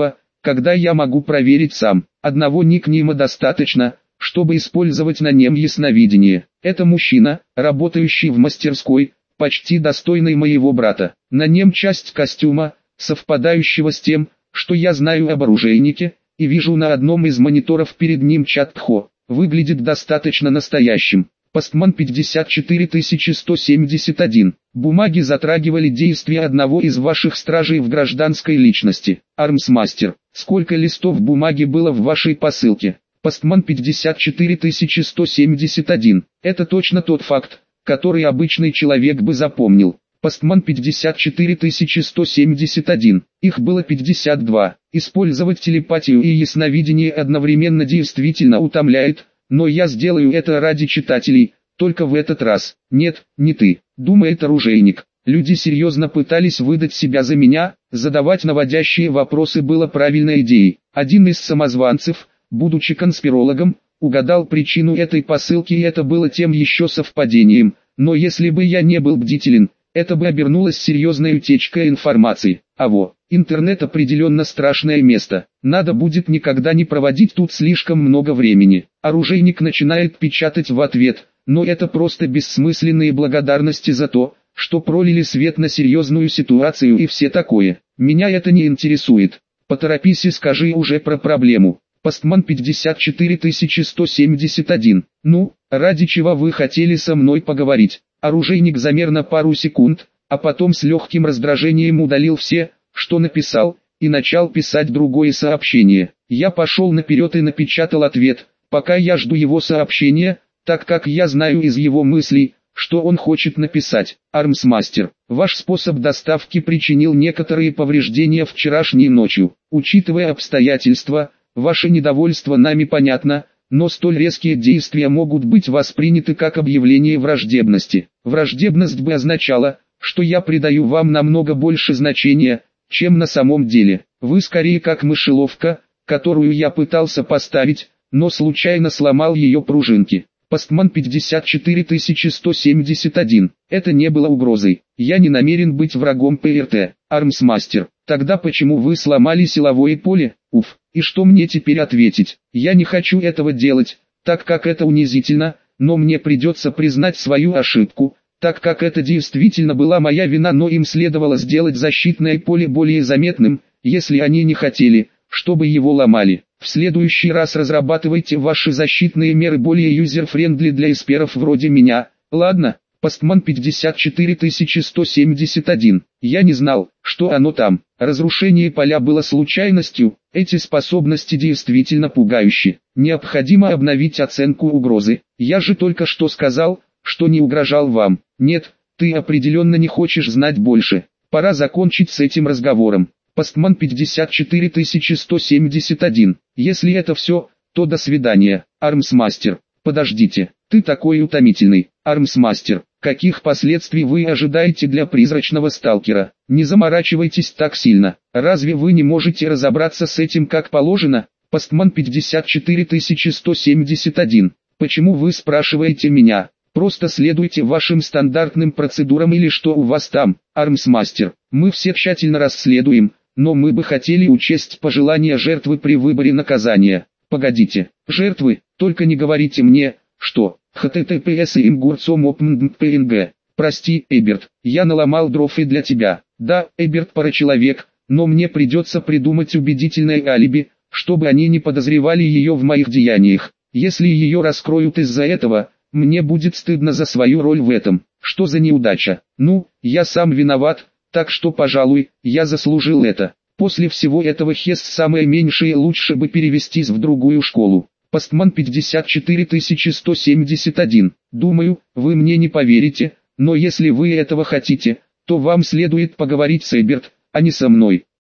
когда я могу проверить сам. Одного никнейма достаточно, чтобы использовать на нем ясновидение. Это мужчина, работающий в мастерской, почти достойный моего брата. На нем часть костюма, совпадающего с тем, что я знаю об оружейнике, и вижу на одном из мониторов перед ним чат Тхо. Выглядит достаточно настоящим. Постман пятьдесят четыре тысячи сто семьдесят один. Бумаги затрагивали действия одного из ваших стражей в гражданской личности. Армсмастер. Сколько листов бумаги было в вашей посылке? Постман пятьдесят четыре тысячи сто семьдесят один. Это точно тот факт, который обычный человек бы запомнил. Постман пятьдесят четыре тысячи сто семьдесят один. Их было пятьдесят два. Использовать телепатию и ясновидение одновременно действительно утомляет, но я сделаю это ради читателей, только в этот раз. Нет, не ты, думает оружейник. Люди серьезно пытались выдать себя за меня, задавать наводящие вопросы было правильной идеей. Один из самозванцев, будучи конспирологом, угадал причину этой посылки, и это было тем еще совпадением, но если бы я не был бдителен, это бы обернулось серьезной утечкой информации. А во, интернет определенно страшное место. Надо будет никогда не проводить тут слишком много времени. Оружейник начинает печатать в ответ, но это просто бессмысленные благодарности за то, что пролили свет на серьезную ситуацию и все такое. Меня это не интересует. Поторопись и скажи уже про проблему. Постман пятьдесят четыре тысячи сто семьдесят один. Ну, ради чего вы хотели со мной поговорить? Оружейник замер на пару секунд, а потом с легким раздражением удалил все, что написал, и начал писать другое сообщение. Я пошел наперед и напечатал ответ, пока я жду его сообщения, так как я знаю из его мыслей, что он хочет написать. Армсмастер, ваш способ доставки причинил некоторые повреждения вчерашней ночью. Учитывая обстоятельства, ваше недовольство нами понятно, но столь резкие действия могут быть восприняты как объявление враждебности. Враждебность бы означала, что я придаю вам намного больше значения, чем на самом деле. Вы скорее как мышеловка, которую я пытался поставить, но случайно сломал ее пружинки. Постман пятьдесят четыре тысячи сто семьдесят один. Это не было угрозой. Я не намерен быть врагом ПРТ. Армсмастер, тогда почему вы сломали силовое поле? Уф, и что мне теперь ответить? Я не хочу этого делать, так как это унизительно, но мне придется признать свою ошибку, так как это действительно была моя вина, но им следовало сделать защитное поле более заметным, если они не хотели, чтобы его ломали. В следующий раз разрабатывайте ваши защитные меры более юзер-френдли для эсперов вроде меня. Ладно, Постман пятьдесят четыре тысячи сто семьдесят один. Я не знал, что оно там. Разрушение поля было случайностью. Эти способности действительно пугающие. Необходимо обновить оценку угрозы. Я же только что сказал, что не угрожал вам. Нет, ты определенно не хочешь знать больше. Пора закончить с этим разговором. Постман пятьдесят четыре тысячи сто семьдесят один. Если это все, то до свидания. Армсмастер, подождите, ты такой утомительный. Армсмастер, каких последствий вы ожидаете для призрачного сталкера? Не заморачивайтесь так сильно. Разве вы не можете разобраться с этим как положено? Постман пятьдесят четыре тысячи сто семьдесят один. Почему вы спрашиваете меня? Просто следуйте вашим стандартным процедурам или что у вас там, Армсмастер. Мы все тщательно расследуем, но мы бы хотели учесть пожелания жертвы при выборе наказания. Погодите, жертвы, только не говорите мне, что, https им гурцом опмдпнг. Прости, Эберт, я наломал дров и для тебя. Да, Эберт парачеловек, но мне придется придумать убедительное алиби, чтобы они не подозревали ее в моих деяниях. Если ее раскроют из-за этого, мне будет стыдно за свою роль в этом. Что за неудача? Ну, я сам виноват, так что, пожалуй, я заслужил это. После всего этого Хесс самое меньшее лучше бы перевестись в другую школу. Постман пятьдесят четыре тысячи сто семьдесят один. Думаю, вы мне не поверите, но если вы этого хотите, то вам следует поговорить с Эберт, а не со мной.